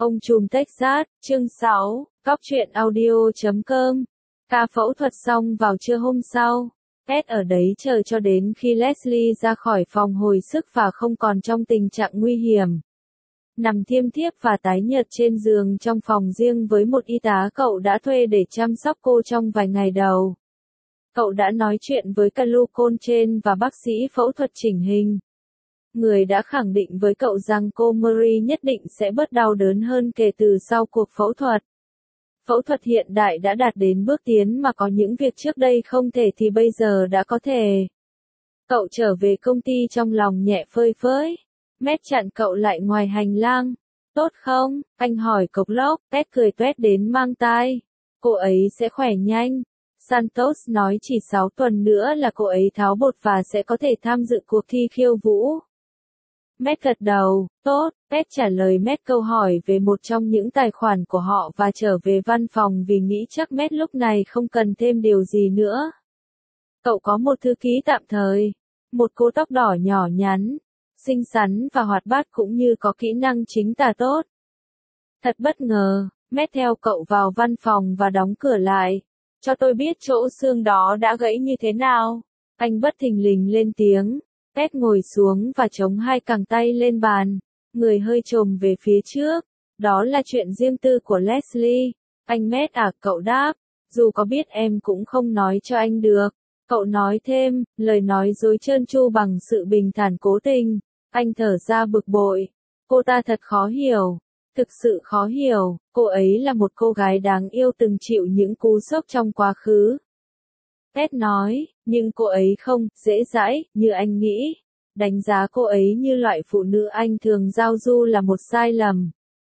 Ông trùm Texas, chương 6, Cóc truyện audio.com. Ca phẫu thuật xong vào trưa hôm sau, Ed ở đấy chờ cho đến khi Leslie ra khỏi phòng hồi sức và không còn trong tình trạng nguy hiểm. Nằm thiêm thiếp và tái nhợt trên giường trong phòng riêng với một y tá cậu đã thuê để chăm sóc cô trong vài ngày đầu. Cậu đã nói chuyện với Calu Coltrane và bác sĩ phẫu thuật chỉnh hình. Người đã khẳng định với cậu rằng cô Marie nhất định sẽ bớt đau đớn hơn kể từ sau cuộc phẫu thuật. Phẫu thuật hiện đại đã đạt đến bước tiến mà có những việc trước đây không thể thì bây giờ đã có thể. Cậu trở về công ty trong lòng nhẹ phơi phới. Matt chặn cậu lại ngoài hành lang. Tốt không? Anh hỏi cộc lốc. Ted cười toét đến mang tai. Cô ấy sẽ khỏe nhanh. Santos nói chỉ 6 tuần nữa là cô ấy tháo bột và sẽ có thể tham dự cuộc thi khiêu vũ. Matt gật đầu, tốt, Ted trả lời Matt câu hỏi về một trong những tài khoản của họ và trở về văn phòng vì nghĩ chắc Matt lúc này không cần thêm điều gì nữa. Cậu có một thư ký tạm thời, một cô tóc đỏ nhỏ nhắn, xinh xắn và hoạt bát cũng như có kỹ năng chính tả tốt. Thật bất ngờ, Matt theo cậu vào văn phòng và đóng cửa lại. Cho tôi biết chỗ xương đó đã gãy như thế nào. Anh bất thình lình lên tiếng. Ted ngồi xuống và chống hai cẳng tay lên bàn, người hơi chồm về phía trước. Đó là chuyện riêng tư của Leslie. Anh Matt à, cậu đáp. Dù có biết em cũng không nói cho anh được. Cậu nói thêm, lời nói dối trơn tru bằng sự bình thản cố tình. Anh thở ra bực bội. Cô ta thật khó hiểu. Thực sự khó hiểu, cô ấy là một cô gái đáng yêu từng chịu những cú sốc trong quá khứ. Ted nói, nhưng cô ấy không dễ dãi như anh nghĩ. Đánh giá cô ấy như loại phụ nữ anh thường giao du là một sai lầm.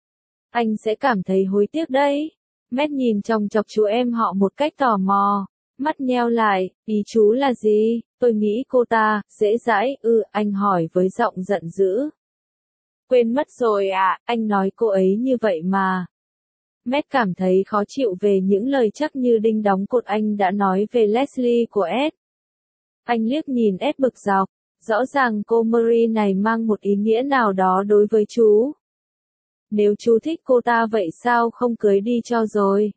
Anh sẽ cảm thấy hối tiếc đấy. Matt nhìn chòng chọc chú em họ một cách tò mò. Mắt nheo lại, ý chú là gì? Tôi nghĩ cô ta dễ dãi, anh hỏi với giọng giận dữ. Quên mất rồi à, anh nói cô ấy như vậy mà. Matt cảm thấy khó chịu về những lời chắc như đinh đóng cột anh đã nói về Leslie của Ed. Anh liếc nhìn Ed bực dọc, rõ ràng cô Marie này mang một ý nghĩa nào đó đối với chú. Nếu chú thích cô ta vậy sao không cưới đi cho rồi?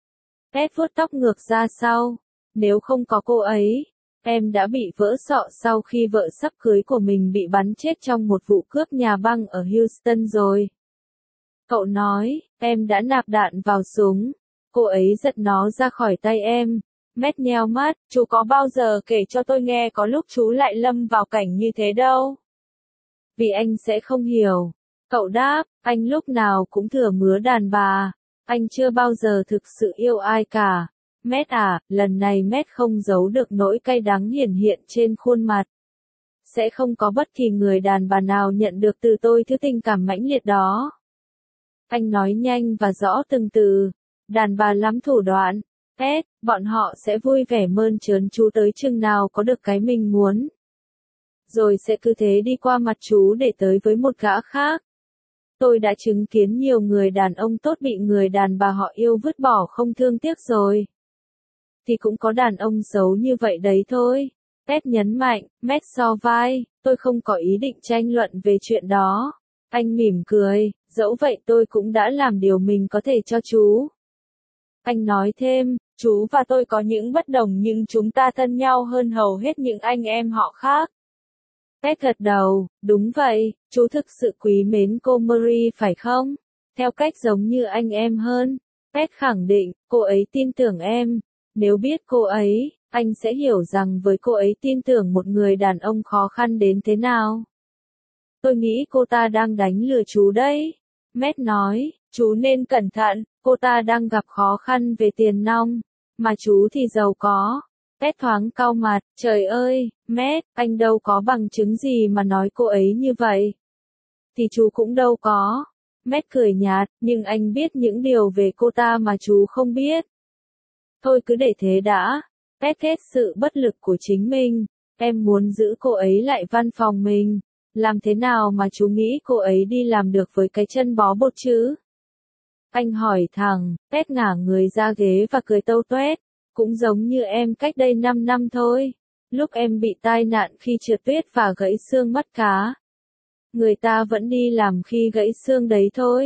Ed vuốt tóc ngược ra sau. Nếu không có cô ấy, em đã bị vỡ sọ sau khi vợ sắp cưới của mình bị bắn chết trong một vụ cướp nhà băng ở Houston rồi. Cậu nói, em đã nạp đạn vào súng. Cô ấy giật nó ra khỏi tay em. Matt nheo mắt, chú có bao giờ kể cho tôi nghe có lúc chú lại lâm vào cảnh như thế đâu. Vì anh sẽ không hiểu. Cậu đáp, anh lúc nào cũng thừa mứa đàn bà. Anh chưa bao giờ thực sự yêu ai cả. Matt à, lần này Matt không giấu được nỗi cay đắng hiển hiện trên khuôn mặt. Sẽ không có bất kỳ người đàn bà nào nhận được từ tôi thứ tình cảm mãnh liệt đó. Anh nói nhanh và rõ từng từ. Đàn bà lắm thủ đoạn. Ed, bọn họ sẽ vui vẻ mơn trớn chú tới chừng nào có được cái mình muốn. Rồi sẽ cứ thế đi qua mặt chú để tới với một gã khác. Tôi đã chứng kiến nhiều người đàn ông tốt bị người đàn bà họ yêu vứt bỏ không thương tiếc rồi. Thì cũng có đàn ông xấu như vậy đấy thôi. Ed nhấn mạnh, Matt so vai, tôi không có ý định tranh luận về chuyện đó. Anh mỉm cười, dẫu vậy tôi cũng đã làm điều mình có thể cho chú. Anh nói thêm, chú và tôi có những bất đồng nhưng chúng ta thân nhau hơn hầu hết những anh em họ khác. Ted gật đầu, đúng vậy, chú thực sự quý mến cô Marie phải không? Theo cách giống như anh em hơn. Ted khẳng định, cô ấy tin tưởng em. Nếu biết cô ấy, anh sẽ hiểu rằng với cô ấy tin tưởng một người đàn ông khó khăn đến thế nào. Tôi nghĩ cô ta đang đánh lừa chú đấy. Matt nói, chú nên cẩn thận, cô ta đang gặp khó khăn về tiền nong, mà chú thì giàu có. Ted thoáng cau mặt, trời ơi, Matt, anh đâu có bằng chứng gì mà nói cô ấy như vậy. Thì chú cũng đâu có. Matt cười nhạt, nhưng anh biết những điều về cô ta mà chú không biết. Thôi cứ để thế đã. Ted hết sự bất lực của chính mình. Em muốn giữ cô ấy lại văn phòng mình. Làm thế nào mà chú nghĩ cô ấy đi làm được với cái chân bó bột chứ? Anh hỏi thẳng, Ted ngả người ra ghế và cười tâu tuét. Cũng giống như em cách đây 5 năm thôi. Lúc em bị tai nạn khi trượt tuyết và gãy xương mắt cá. Người ta vẫn đi làm khi gãy xương đấy thôi.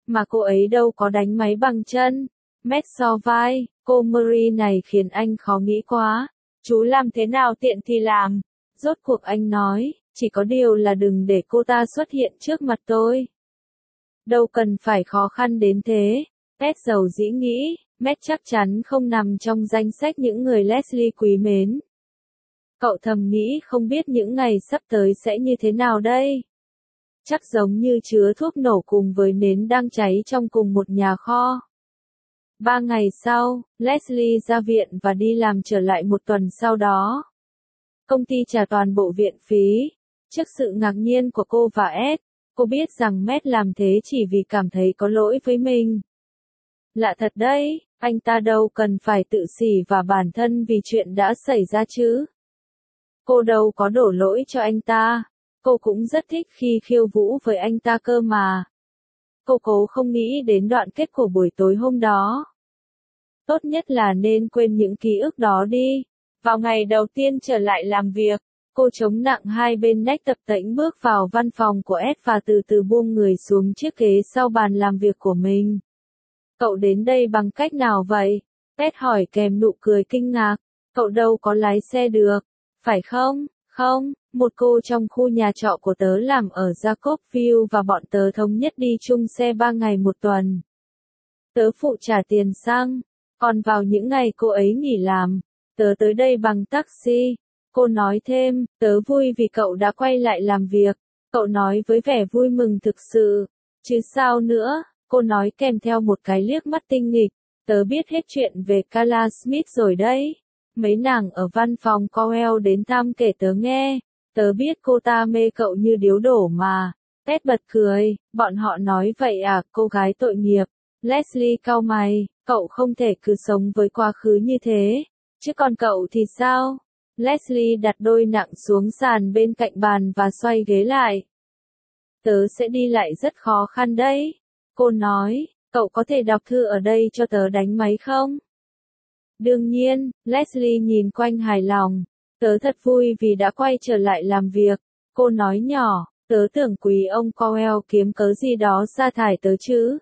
Mà cô ấy đâu có đánh máy bằng chân. Matt so vai, cô Marie này khiến anh khó nghĩ quá. Chú làm thế nào tiện thì làm. Rốt cuộc anh nói, chỉ có điều là đừng để cô ta xuất hiện trước mặt tôi. Đâu cần phải khó khăn đến thế. Matt dầu dĩ nghĩ, Matt chắc chắn không nằm trong danh sách những người Leslie quý mến. Cậu thầm nghĩ không biết những ngày sắp tới sẽ như thế nào đây. Chắc giống như chứa thuốc nổ cùng với nến đang cháy trong cùng một nhà kho. 3 ngày sau, Leslie ra viện và đi làm trở lại một tuần sau đó. Công ty trả toàn bộ viện phí. Trước sự ngạc nhiên của cô và Ed, cô biết rằng Matt làm thế chỉ vì cảm thấy có lỗi với mình. Lạ thật đấy, anh ta đâu cần phải tự sỉ vả bản thân vì chuyện đã xảy ra chứ. Cô đâu có đổ lỗi cho anh ta. Cô cũng rất thích khi khiêu vũ với anh ta cơ mà. Cô cố không nghĩ đến đoạn kết của buổi tối hôm đó. Tốt nhất là nên quên những ký ức đó đi. Vào ngày đầu tiên trở lại làm việc, cô chống nặng hai bên nách tập tễnh bước vào văn phòng của Ed và từ từ buông người xuống chiếc ghế sau bàn làm việc của mình. Cậu đến đây bằng cách nào vậy? Ed hỏi kèm nụ cười kinh ngạc. Cậu đâu có lái xe được, phải không? Không, một cô trong khu nhà trọ của tớ làm ở Jacobville và bọn tớ thống nhất đi chung xe 3 ngày một tuần. Tớ phụ trả tiền xăng, còn vào những ngày cô ấy nghỉ làm, tớ tới đây bằng taxi. Cô nói thêm, tớ vui vì cậu đã quay lại làm việc. Cậu nói với vẻ vui mừng thực sự. Chứ sao nữa, cô nói kèm theo một cái liếc mắt tinh nghịch. Tớ biết hết chuyện về Carla Smith rồi đấy. Mấy nàng ở văn phòng Cowell đến thăm kể tớ nghe. Tớ biết cô ta mê cậu như điếu đổ mà. Ted bật cười, bọn họ nói vậy à, cô gái tội nghiệp. Leslie cau mày, cậu không thể cứ sống với quá khứ như thế. Chứ còn cậu thì sao? Leslie đặt đôi nặng xuống sàn bên cạnh bàn và xoay ghế lại. Tớ sẽ đi lại rất khó khăn đấy. Cô nói, cậu có thể đọc thư ở đây cho tớ đánh máy không? Đương nhiên, Leslie nhìn quanh hài lòng. Tớ thật vui vì đã quay trở lại làm việc. Cô nói nhỏ, tớ tưởng quý ông Cowell kiếm cớ gì đó sa thải tớ chứ.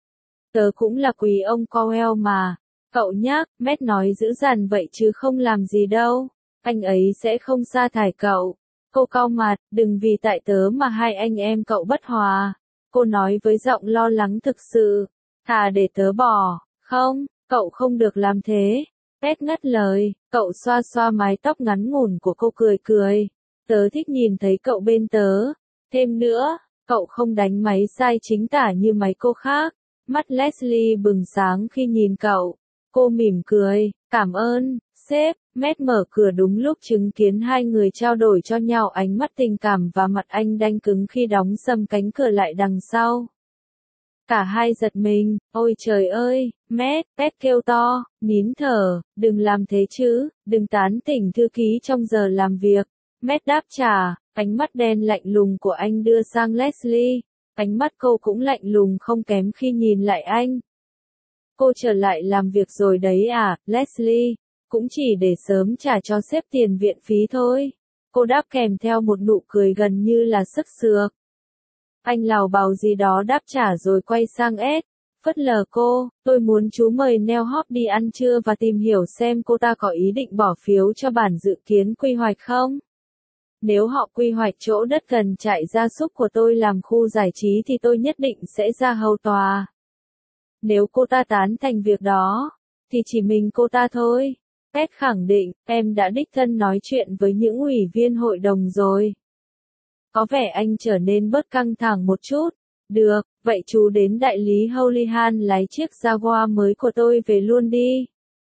Tớ cũng là quý ông Cowell mà. Cậu nhắc, Matt nói dữ dằn vậy chứ không làm gì đâu. Anh ấy sẽ không sa thải cậu. Cô cau mặt, đừng vì tại tớ mà hai anh em cậu bất hòa. Cô nói với giọng lo lắng thực sự. Thà để tớ bỏ, không, cậu không được làm thế. Ted ngắt lời, cậu xoa xoa mái tóc ngắn ngủn của cô cười cười. Tớ thích nhìn thấy cậu bên tớ. Thêm nữa, cậu không đánh máy sai chính tả như mấy cô khác. Mắt Leslie bừng sáng khi nhìn cậu. Cô mỉm cười, cảm ơn, sếp. Matt mở cửa đúng lúc chứng kiến hai người trao đổi cho nhau ánh mắt tình cảm và mặt anh đanh cứng khi đóng sầm cánh cửa lại đằng sau. Cả hai giật mình, ôi trời ơi, Matt, Ted kêu to, nín thở, đừng làm thế chứ, đừng tán tỉnh thư ký trong giờ làm việc. Matt đáp trả, ánh mắt đen lạnh lùng của anh đưa sang Leslie, ánh mắt cô cũng lạnh lùng không kém khi nhìn lại anh. Cô trở lại làm việc rồi đấy à, Leslie, cũng chỉ để sớm trả cho sếp tiền viện phí thôi. Cô đáp kèm theo một nụ cười gần như là sức sược. Anh lào bào gì đó đáp trả rồi quay sang Ed, phớt lờ cô, tôi muốn chú mời Neil Hop đi ăn trưa và tìm hiểu xem cô ta có ý định bỏ phiếu cho bản dự kiến quy hoạch không. Nếu họ quy hoạch chỗ đất gần trại gia súc của tôi làm khu giải trí thì tôi nhất định sẽ ra hầu tòa. Nếu cô ta tán thành việc đó, thì chỉ mình cô ta thôi. Ed khẳng định, em đã đích thân nói chuyện với những ủy viên hội đồng rồi. Có vẻ anh trở nên bớt căng thẳng một chút. Được, vậy chú đến đại lý Houlihan lấy chiếc Jaguar mới của tôi về luôn đi.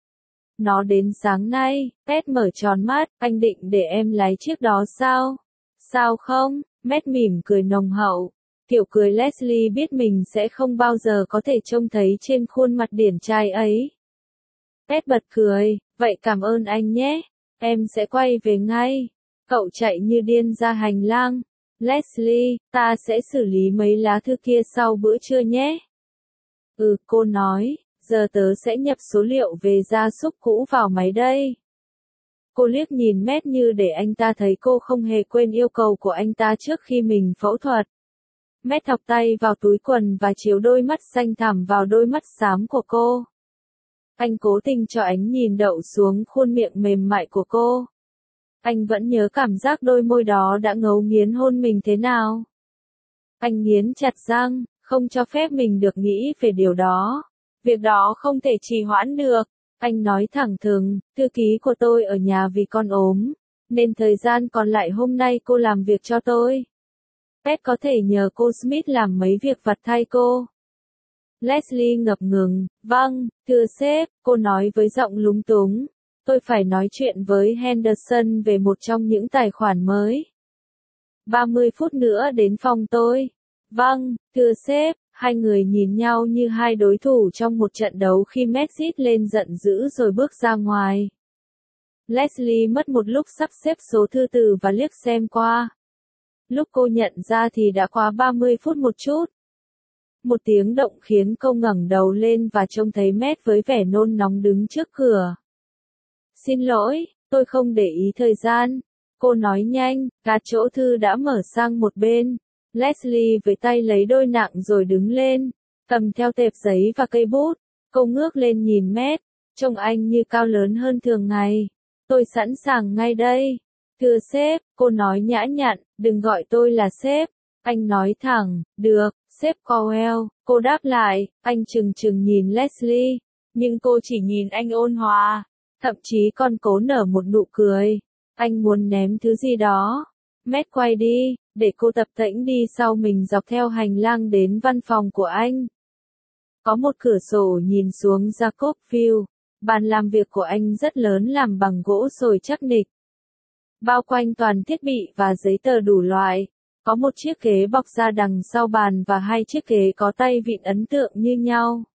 Nó đến sáng nay. Ed mở tròn mắt, anh định để em lấy chiếc đó sao? Sao không? Matt mỉm cười nồng hậu. Kiểu cười Leslie biết mình sẽ không bao giờ có thể trông thấy trên khuôn mặt điển trai ấy. Ed bật cười, vậy cảm ơn anh nhé. Em sẽ quay về ngay. Cậu chạy như điên ra hành lang. Leslie, ta sẽ xử lý mấy lá thư kia sau bữa trưa nhé. Ừ, cô nói, giờ tớ sẽ nhập số liệu về gia súc cũ vào máy đây. Cô liếc nhìn Matt như để anh ta thấy cô không hề quên yêu cầu của anh ta trước khi mình phẫu thuật. Matt thọc tay vào túi quần và chiếu đôi mắt xanh thẳm vào đôi mắt xám của cô. Anh cố tình cho ánh nhìn đậu xuống khuôn miệng mềm mại của cô. Anh vẫn nhớ cảm giác đôi môi đó đã ngấu nghiến hôn mình thế nào. Anh nghiến chặt răng, không cho phép mình được nghĩ về điều đó. Việc đó không thể trì hoãn được. Anh nói thẳng thừng, thư ký của tôi ở nhà vì con ốm, nên thời gian còn lại hôm nay cô làm việc cho tôi. Pet có thể nhờ cô Smith làm mấy việc vặt thay cô. Leslie ngập ngừng, vâng, thưa sếp, cô nói với giọng lúng túng. Tôi phải nói chuyện với Henderson về một trong những tài khoản mới. 30 phút nữa đến phòng tôi. Vâng, thưa sếp, hai người nhìn nhau như hai đối thủ trong một trận đấu khi Matt rít lên giận dữ rồi bước ra ngoài. Leslie mất một lúc sắp xếp số thư từ và liếc xem qua. Lúc cô nhận ra thì đã qua 30 phút một chút. Một tiếng động khiến cô ngẩng đầu lên và trông thấy Matt với vẻ nôn nóng đứng trước cửa. Xin lỗi, tôi không để ý thời gian. Cô nói nhanh, cả chỗ thư đã mở sang một bên. Leslie với tay lấy đôi nặng rồi đứng lên, cầm theo tệp giấy và cây bút. Cô ngước lên nhìn Matt, trông anh như cao lớn hơn thường ngày. Tôi sẵn sàng ngay đây. Thưa sếp, cô nói nhã nhặn, đừng gọi tôi là sếp. Anh nói thẳng, được, sếp Cowell. Cô đáp lại, anh chừng chừng nhìn Leslie, nhưng cô chỉ nhìn anh ôn hòa, thậm chí còn cố nở một nụ cười. Anh muốn ném thứ gì đó. Matt quay đi, để cô tập tễnh đi sau mình dọc theo hành lang đến văn phòng của anh. Có một cửa sổ nhìn xuống Jacob View. Bàn làm việc của anh rất lớn làm bằng gỗ sồi chắc nịch. Bao quanh toàn thiết bị và giấy tờ đủ loại. Có một chiếc ghế bọc ra đằng sau bàn và hai chiếc ghế có tay vịn ấn tượng như nhau.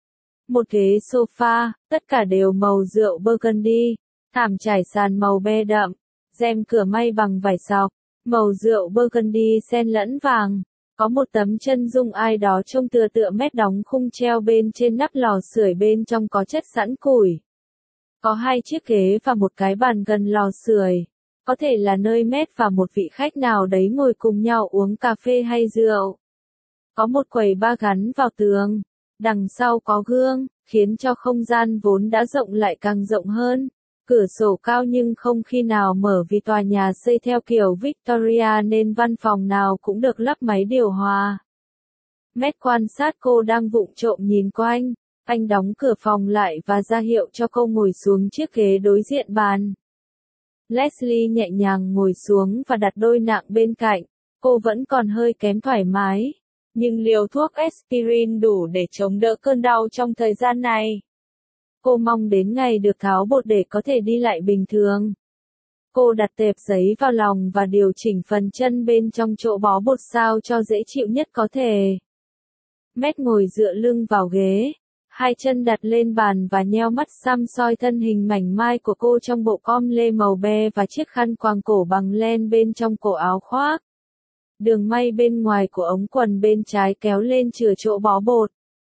Một ghế sofa, tất cả đều màu rượu burgundy. Thảm trải sàn màu be đậm. Rèm cửa may bằng vải sọc, màu rượu burgundy xen lẫn vàng. Có một tấm chân dung ai đó trông tựa tựa Matt đóng khung treo bên trên nắp lò sưởi, bên trong có chất sẵn củi. Có hai chiếc ghế và một cái bàn gần lò sưởi. Có thể là nơi Matt và một vị khách nào đấy ngồi cùng nhau uống cà phê hay rượu. Có một quầy bar gắn vào tường. Đằng sau có gương, khiến cho không gian vốn đã rộng lại càng rộng hơn. Cửa sổ cao nhưng không khi nào mở vì tòa nhà xây theo kiểu Victoria nên văn phòng nào cũng được lắp máy điều hòa. Matt quan sát cô đang vụng trộm nhìn quanh. Anh đóng cửa phòng lại và ra hiệu cho cô ngồi xuống chiếc ghế đối diện bàn. Leslie nhẹ nhàng ngồi xuống và đặt đôi nặng bên cạnh. Cô vẫn còn hơi kém thoải mái, nhưng liều thuốc aspirin đủ để chống đỡ cơn đau trong thời gian này. Cô mong đến ngày được tháo bột để có thể đi lại bình thường. Cô đặt tệp giấy vào lòng và điều chỉnh phần chân bên trong chỗ bó bột sao cho dễ chịu nhất có thể. Matt ngồi dựa lưng vào ghế, hai chân đặt lên bàn và nheo mắt săm soi thân hình mảnh mai của cô trong bộ com lê màu be và chiếc khăn quàng cổ bằng len bên trong cổ áo khoác. Đường may bên ngoài của ống quần bên trái kéo lên chừa chỗ bó bột.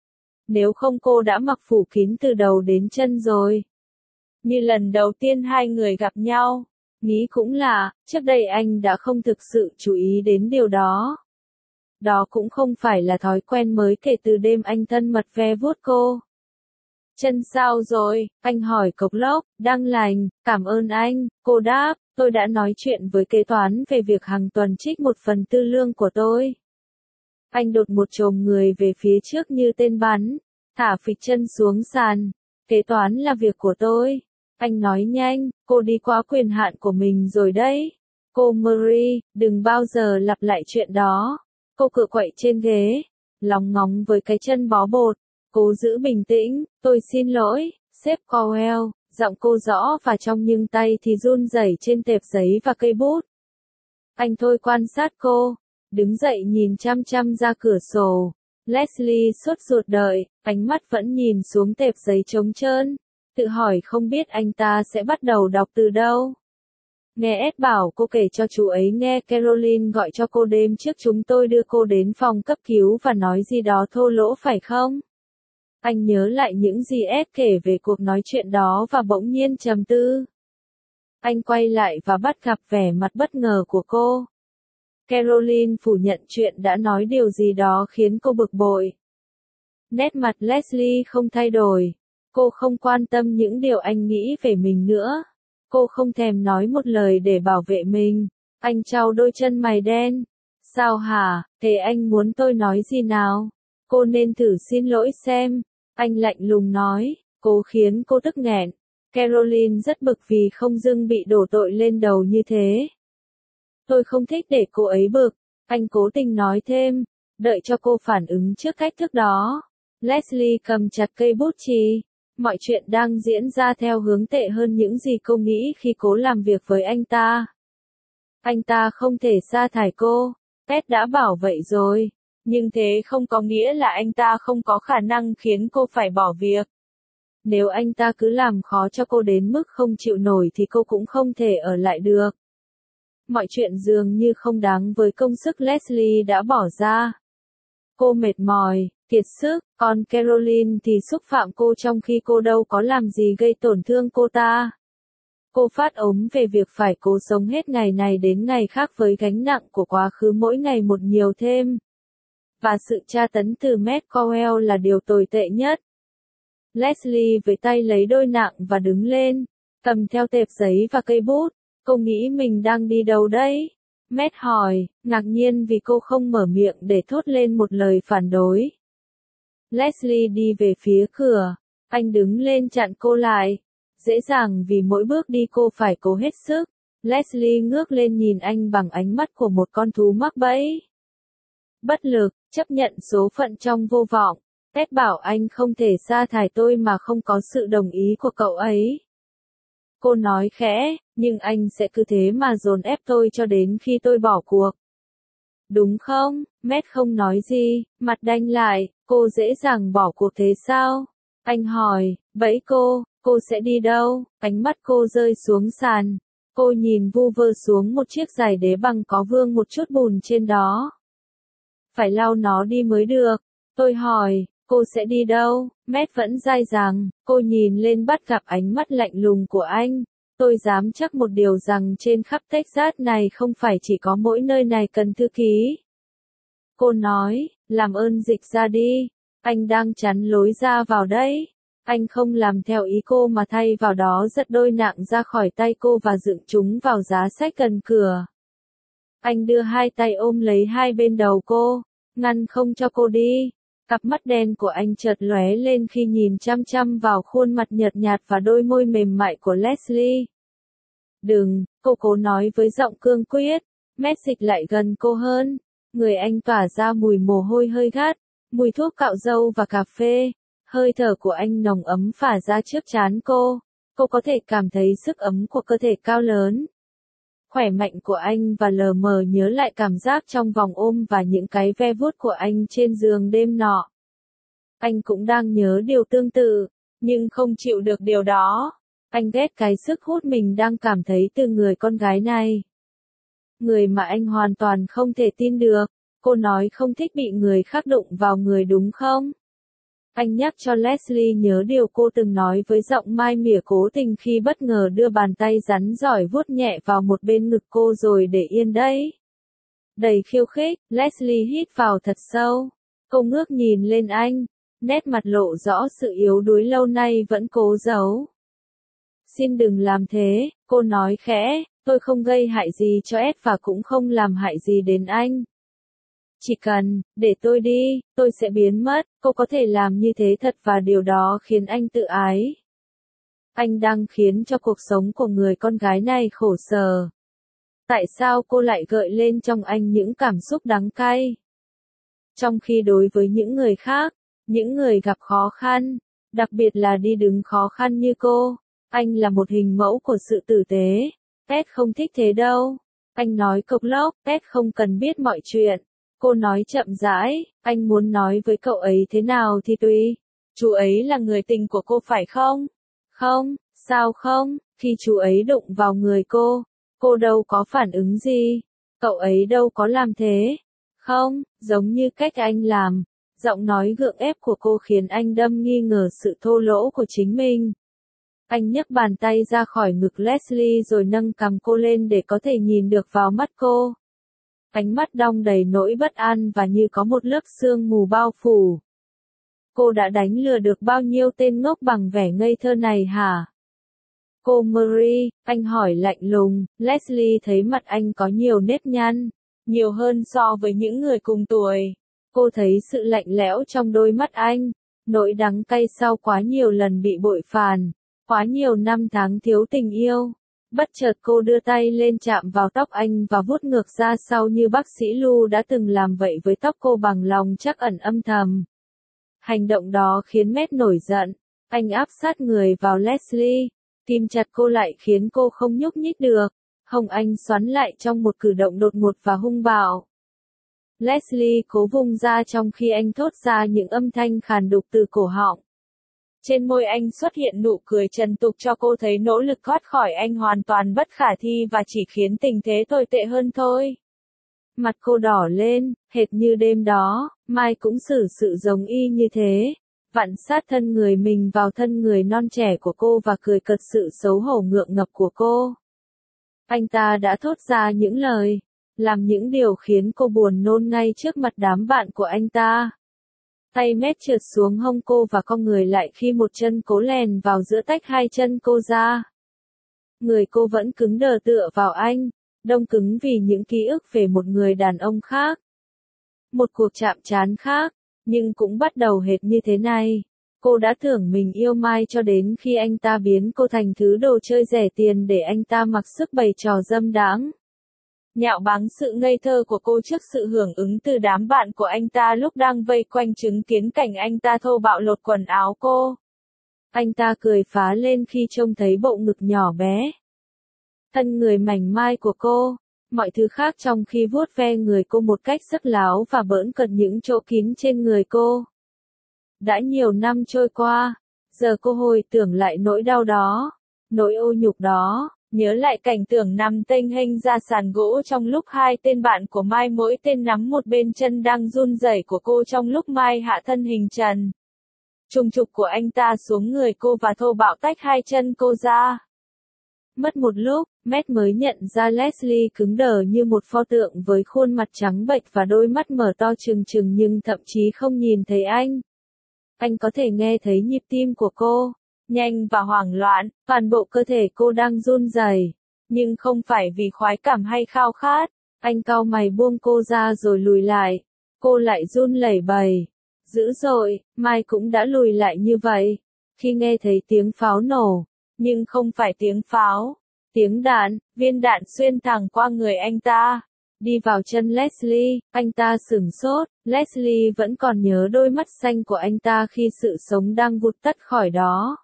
Nếu không cô đã mặc phủ kín từ đầu đến chân rồi. Như lần đầu tiên hai người gặp nhau, nghĩ cũng lạ, trước đây anh đã không thực sự chú ý đến điều đó. Đó cũng không phải là thói quen mới kể từ đêm anh thân mật ve vuốt cô. Chân sao rồi, anh hỏi cộc lốc, đang lành, cảm ơn anh, cô đáp, tôi đã nói chuyện với kế toán về việc hàng tuần trích 1/4 lương của tôi. Anh đột một chồm người về phía trước như tên bắn, thả phịch chân xuống sàn. Kế toán là việc của tôi. Anh nói nhanh, cô đi qua quyền hạn của mình rồi đấy. Cô Marie, đừng bao giờ lặp lại chuyện đó. Cô cựa quậy trên ghế, lóng ngóng với cái chân bó bột. Cố giữ bình tĩnh, tôi xin lỗi, sếp Cowell. Giọng cô rõ và trong nhưng tay thì run rẩy trên tệp giấy và cây bút. Anh thôi quan sát cô, đứng dậy nhìn chăm chăm ra cửa sổ. Leslie sốt ruột đợi, ánh mắt vẫn nhìn xuống tệp giấy trống trơn, tự hỏi không biết anh ta sẽ bắt đầu đọc từ đâu. Nghe Ed bảo cô kể cho chú ấy nghe Caroline gọi cho cô đêm trước chúng tôi đưa cô đến phòng cấp cứu và nói gì đó thô lỗ phải không? Anh nhớ lại những gì Ed kể về cuộc nói chuyện đó và bỗng nhiên trầm tư. Anh quay lại và bắt gặp vẻ mặt bất ngờ của cô. Caroline phủ nhận chuyện đã nói điều gì đó khiến cô bực bội. Nét mặt Leslie không thay đổi. Cô không quan tâm những điều anh nghĩ về mình nữa. Cô không thèm nói một lời để bảo vệ mình. Anh chau đôi chân mày đen. Sao hả, thế anh muốn tôi nói gì nào? Cô nên thử xin lỗi xem. Anh lạnh lùng nói, cố khiến cô tức nghẹn. Caroline rất bực vì không dưng bị đổ tội lên đầu như thế. Tôi không thích để cô ấy bực. Anh cố tình nói thêm, đợi cho cô phản ứng trước cách thức đó. Leslie cầm chặt cây bút chì. Mọi chuyện đang diễn ra theo hướng tệ hơn những gì cô nghĩ khi cố làm việc với anh ta. Anh ta không thể sa thải cô. Ted đã bảo vậy rồi. Nhưng thế không có nghĩa là anh ta không có khả năng khiến cô phải bỏ việc. Nếu anh ta cứ làm khó cho cô đến mức không chịu nổi thì cô cũng không thể ở lại được. Mọi chuyện dường như không đáng với công sức Leslie đã bỏ ra. Cô mệt mỏi, kiệt sức, còn Caroline thì xúc phạm cô trong khi cô đâu có làm gì gây tổn thương cô ta. Cô phát ốm về việc phải cố sống hết ngày này đến ngày khác với gánh nặng của quá khứ mỗi ngày một nhiều thêm. Và sự tra tấn từ Matt Cowell là điều tồi tệ nhất. Leslie với tay lấy đôi nặng và đứng lên, cầm theo tệp giấy và cây bút. Cô nghĩ mình đang đi đâu đấy? Matt hỏi, ngạc nhiên vì cô không mở miệng để thốt lên một lời phản đối. Leslie đi về phía cửa. Anh đứng lên chặn cô lại. Dễ dàng vì mỗi bước đi cô phải cố hết sức. Leslie ngước lên nhìn anh bằng ánh mắt của một con thú mắc bẫy. Bất lực, chấp nhận số phận trong vô vọng. Ted bảo anh không thể sa thải tôi mà không có sự đồng ý của cậu ấy. Cô nói khẽ, nhưng anh sẽ cứ thế mà dồn ép tôi cho đến khi tôi bỏ cuộc. Đúng không? Matt không nói gì, mặt đanh lại, cô dễ dàng bỏ cuộc thế sao? Anh hỏi, vậy cô sẽ đi đâu? Ánh mắt cô rơi xuống sàn. Cô nhìn vu vơ xuống một chiếc giày đế bằng có vương một chút bùn trên đó. Phải lau nó đi mới được. Tôi hỏi, cô sẽ đi đâu? Matt vẫn dai dẳng, cô nhìn lên bắt gặp ánh mắt lạnh lùng của anh. Tôi dám chắc một điều rằng trên khắp Texas này không phải chỉ có mỗi nơi này cần thư ký. Cô nói, làm ơn dịch ra đi. Anh đang chắn lối ra vào đấy. Anh không làm theo ý cô mà thay vào đó giật đôi nặng ra khỏi tay cô và dựng chúng vào giá sách gần cửa. Anh đưa hai tay ôm lấy hai bên đầu cô, ngăn không cho cô đi. Cặp mắt đen của anh chợt lóe lên khi nhìn chăm chăm vào khuôn mặt nhợt nhạt và đôi môi mềm mại của Leslie. Đừng, cô cố nói với giọng cương quyết. Matt dịch lại gần cô hơn. Người anh tỏa ra mùi mồ hôi hơi gắt, mùi thuốc cạo râu và cà phê. Hơi thở của anh nồng ấm phả ra trước trán cô. Cô có thể cảm thấy sức ấm của cơ thể cao lớn. Khỏe mạnh của anh và lờ mờ nhớ lại cảm giác trong vòng ôm và những cái ve vuốt của anh trên giường đêm nọ. Anh cũng đang nhớ điều tương tự, nhưng không chịu được điều đó. Anh ghét cái sức hút mình đang cảm thấy từ người con gái này. Người mà anh hoàn toàn không thể tin được. Cô nói không thích bị người khác đụng vào người đúng không? Anh nhắc cho Leslie nhớ điều cô từng nói với giọng mai mỉa cố tình khi bất ngờ đưa bàn tay rắn giỏi vuốt nhẹ vào một bên ngực cô rồi để yên đấy. Đầy khiêu khích, Leslie hít vào thật sâu. Cô ngước nhìn lên anh, nét mặt lộ rõ sự yếu đuối lâu nay vẫn cố giấu. Xin đừng làm thế, cô nói khẽ, tôi không gây hại gì cho Ed và cũng không làm hại gì đến anh. Chỉ cần, để tôi đi, tôi sẽ biến mất, cô có thể làm như thế thật và điều đó khiến anh tự ái. Anh đang khiến cho cuộc sống của người con gái này khổ sở. Tại sao cô lại gợi lên trong anh những cảm xúc đắng cay? Trong khi đối với những người khác, những người gặp khó khăn, đặc biệt là đi đứng khó khăn như cô, anh là một hình mẫu của sự tử tế. Ted không thích thế đâu. Anh nói cộc lốc, Ted không cần biết mọi chuyện. Cô nói chậm rãi, anh muốn nói với cậu ấy thế nào thì tùy. Chú ấy là người tình của cô phải không? Không, sao không, khi chú ấy đụng vào người cô đâu có phản ứng gì. Cậu ấy đâu có làm thế. Không, giống như cách anh làm. Giọng nói gượng ép của cô khiến anh đâm nghi ngờ sự thô lỗ của chính mình. Anh nhấc bàn tay ra khỏi ngực Leslie rồi nâng cằm cô lên để có thể nhìn được vào mắt cô. ánh mắt đong đầy nỗi bất an và như có một lớp sương mù bao phủ. Cô đã đánh lừa được bao nhiêu tên ngốc bằng vẻ ngây thơ này hả? Cô Marie, anh hỏi lạnh lùng. Leslie thấy mặt anh có nhiều nếp nhăn, nhiều hơn so với những người cùng tuổi. Cô thấy sự lạnh lẽo trong đôi mắt anh, nỗi đắng cay sau quá nhiều lần bị bội phàn, quá nhiều năm tháng thiếu tình yêu. Bất chợt cô đưa tay lên chạm vào tóc anh và vuốt ngược ra sau như bác sĩ Lu đã từng làm vậy với tóc cô bằng lòng trắc ẩn âm thầm. Hành động đó khiến Matt nổi giận, anh áp sát người vào Leslie, kìm chặt cô lại khiến cô không nhúc nhích được. Hông anh xoắn lại trong một cử động đột ngột và hung bạo. Leslie cố vùng ra trong khi anh thốt ra những âm thanh khàn đục từ cổ họng. Trên môi anh xuất hiện nụ cười trần tục cho cô thấy nỗ lực thoát khỏi anh hoàn toàn bất khả thi và chỉ khiến tình thế tồi tệ hơn thôi. Mặt cô đỏ lên, hệt như đêm đó, Mai cũng xử sự giống y như thế. Vặn sát thân người mình vào thân người non trẻ của cô và cười cợt sự xấu hổ ngượng ngập của cô. Anh ta đã thốt ra những lời, làm những điều khiến cô buồn nôn ngay trước mặt đám bạn của anh ta. Tay Matt trượt xuống hông cô và cong người lại khi một chân cố lèn vào giữa tách hai chân cô ra. Người cô vẫn cứng đờ tựa vào anh, đông cứng vì những ký ức về một người đàn ông khác. Một cuộc chạm trán khác, nhưng cũng bắt đầu hệt như thế này. Cô đã tưởng mình yêu Mai cho đến khi anh ta biến cô thành thứ đồ chơi rẻ tiền để anh ta mặc sức bày trò dâm đãng. Nhạo báng sự ngây thơ của cô trước sự hưởng ứng từ đám bạn của anh ta lúc đang vây quanh chứng kiến cảnh anh ta thô bạo lột quần áo cô. Anh ta cười phá lên khi trông thấy bộ ngực nhỏ bé, thân người mảnh mai của cô, mọi thứ khác trong khi vuốt ve người cô một cách sắc láo và bỡn cợt những chỗ kín trên người cô. Đã nhiều năm trôi qua, giờ cô hồi tưởng lại nỗi đau đó, nỗi ô nhục đó, nhớ lại cảnh tượng nằm tênh hênh ra sàn gỗ trong lúc hai tên bạn của Mai mỗi tên nắm một bên chân đang run rẩy của cô trong lúc Mai hạ thân hình trần trùng trục của anh ta xuống người cô và thô bạo tách hai chân cô ra. Mất một lúc, Matt mới nhận ra Leslie cứng đờ như một pho tượng với khuôn mặt trắng bệch và đôi mắt mở to trừng trừng nhưng thậm chí không nhìn thấy anh. Anh có thể nghe thấy nhịp tim của cô, nhanh và hoảng loạn, toàn bộ cơ thể cô đang run rẩy, nhưng không phải vì khoái cảm hay khao khát. Anh cau mày buông cô ra rồi lùi lại. Cô lại run lẩy bẩy. Dữ dội, Mai cũng đã lùi lại như vậy. Khi nghe thấy tiếng pháo nổ, nhưng không phải tiếng pháo, tiếng đạn, viên đạn xuyên thẳng qua người anh ta, đi vào chân Leslie, anh ta sửng sốt. Leslie vẫn còn nhớ đôi mắt xanh của anh ta khi sự sống đang vụt tắt khỏi đó.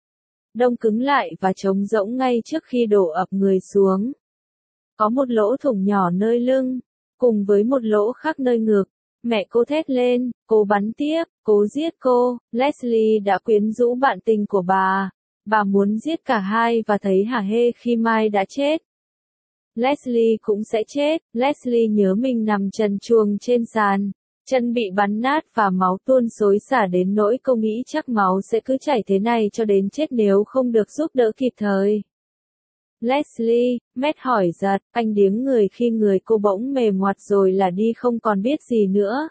Đông cứng lại và trống rỗng ngay trước khi đổ ập người xuống. Có một lỗ thủng nhỏ nơi lưng, cùng với một lỗ khác nơi ngực. Mẹ cô thét lên, cố bắn tiếp, cố giết cô. Leslie đã quyến rũ bạn tình của bà. Bà muốn giết cả hai và thấy hả hê khi Mai đã chết. Leslie cũng sẽ chết. Leslie nhớ mình nằm trần truồng trên sàn, chân bị bắn nát và máu tuôn xối xả đến nỗi cô nghĩ chắc máu sẽ cứ chảy thế này cho đến chết nếu không được giúp đỡ kịp thời. Leslie, Matt hỏi giật, anh điếng người khi người cô bỗng mềm ngoặt rồi là đi không còn biết gì nữa.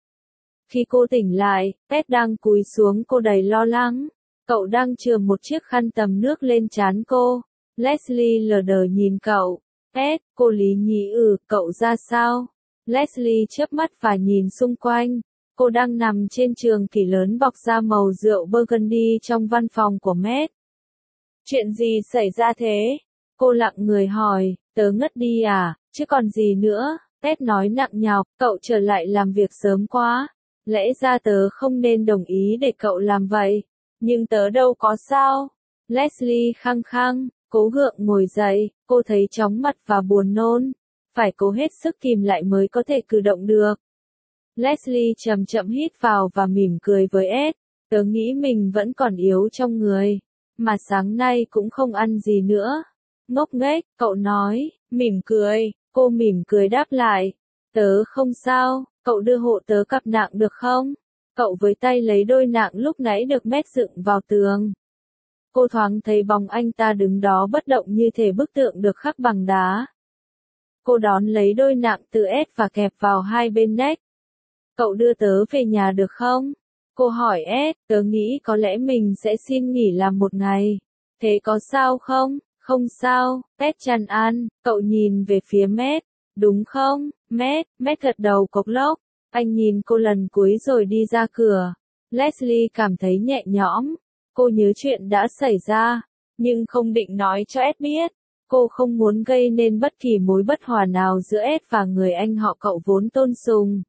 Khi cô tỉnh lại, Matt đang cúi xuống cô đầy lo lắng. Cậu đang chườm một chiếc khăn tầm nước lên trán cô. Leslie lờ đờ nhìn cậu. Matt, cô lý nhí cậu ra sao? Leslie chớp mắt và nhìn xung quanh. Cô đang nằm trên trường kỷ lớn bọc da màu rượu burgundy trong văn phòng của Matt. Chuyện gì xảy ra thế? Cô lặng người hỏi, tớ ngất đi à, chứ còn gì nữa. Matt nói nặng nhọc, cậu trở lại làm việc sớm quá. Lẽ ra tớ không nên đồng ý để cậu làm vậy. Nhưng tớ đâu có sao. Leslie khăng khăng, cố gượng ngồi dậy, cô thấy chóng mặt và buồn nôn. Phải cố hết sức kìm lại mới có thể cử động được. Leslie chậm chậm hít vào và mỉm cười với Ed. Tớ nghĩ mình vẫn còn yếu trong người. Mà sáng nay cũng không ăn gì nữa. Ngốc nghếch, cậu nói, mỉm cười. Cô mỉm cười đáp lại. Tớ không sao, cậu đưa hộ tớ cặp nạng được không? Cậu với tay lấy đôi nạng lúc nãy được Matt dựng vào tường. Cô thoáng thấy bóng anh ta đứng đó bất động như thể bức tượng được khắc bằng đá. Cô đón lấy đôi nạng từ S và kẹp vào hai bên neck. Cậu đưa tớ về nhà được không? Cô hỏi S, tớ nghĩ có lẽ mình sẽ xin nghỉ làm một ngày. Thế có sao không? Không sao, S tràn an, cậu nhìn về phía Matt. Đúng không, Matt gật đầu cộc lốc. Anh nhìn cô lần cuối rồi đi ra cửa. Leslie cảm thấy nhẹ nhõm. Cô nhớ chuyện đã xảy ra, nhưng không định nói cho Ed biết. Cô không muốn gây nên bất kỳ mối bất hòa nào giữa Ed và người anh họ cậu vốn tôn sùng.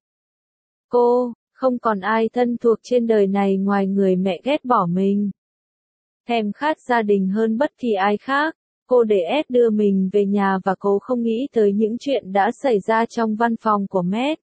Cô, không còn ai thân thuộc trên đời này ngoài người mẹ ghét bỏ mình. Thèm khát gia đình hơn bất kỳ ai khác. Cô để Ed đưa mình về nhà và cô không nghĩ tới những chuyện đã xảy ra trong văn phòng của Matt.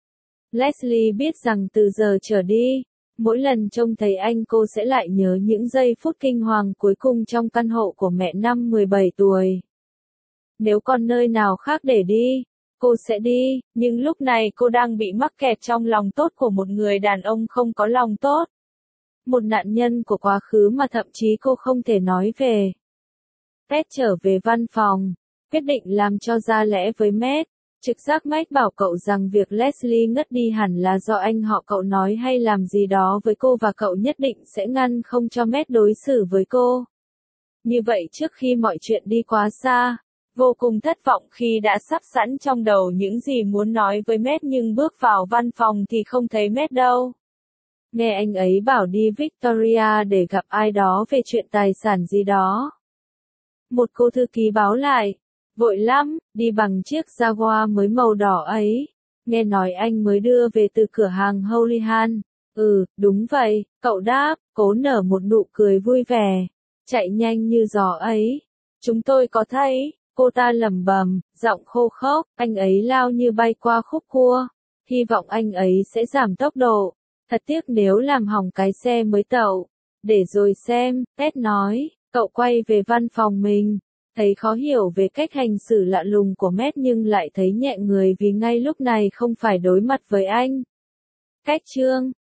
Leslie biết rằng từ giờ trở đi, mỗi lần trông thấy anh cô sẽ lại nhớ những giây phút kinh hoàng cuối cùng trong căn hộ của mẹ năm 17 tuổi. Nếu còn nơi nào khác để đi, cô sẽ đi, nhưng lúc này cô đang bị mắc kẹt trong lòng tốt của một người đàn ông không có lòng tốt. Một nạn nhân của quá khứ mà thậm chí cô không thể nói về. Ted trở về văn phòng, quyết định làm cho ra lẽ với Matt. Trực giác Matt bảo cậu rằng việc Leslie ngất đi hẳn là do anh họ cậu nói hay làm gì đó với cô và cậu nhất định sẽ ngăn không cho Matt đối xử với cô. Như vậy trước khi mọi chuyện đi quá xa, vô cùng thất vọng khi đã sắp sẵn trong đầu những gì muốn nói với Matt nhưng bước vào văn phòng thì không thấy Matt đâu. Nghe anh ấy bảo đi Victoria để gặp ai đó về chuyện tài sản gì đó. Một cô thư ký báo lại. Vội lắm, đi bằng chiếc Jaguar mới màu đỏ ấy. Nghe nói anh mới đưa về từ cửa hàng Houlihan. Đúng vậy, cậu đáp, cố nở một nụ cười vui vẻ. Chạy nhanh như gió ấy. Chúng tôi có thấy, cô ta lẩm bẩm, giọng khô khốc, anh ấy lao như bay qua khúc cua. Hy vọng anh ấy sẽ giảm tốc độ. Thật tiếc nếu làm hỏng cái xe mới tậu. Để rồi xem, Ted nói, cậu quay về văn phòng mình. Thấy khó hiểu về cách hành xử lạ lùng của Matt nhưng lại thấy nhẹ người vì ngay lúc này không phải đối mặt với anh. Cách chương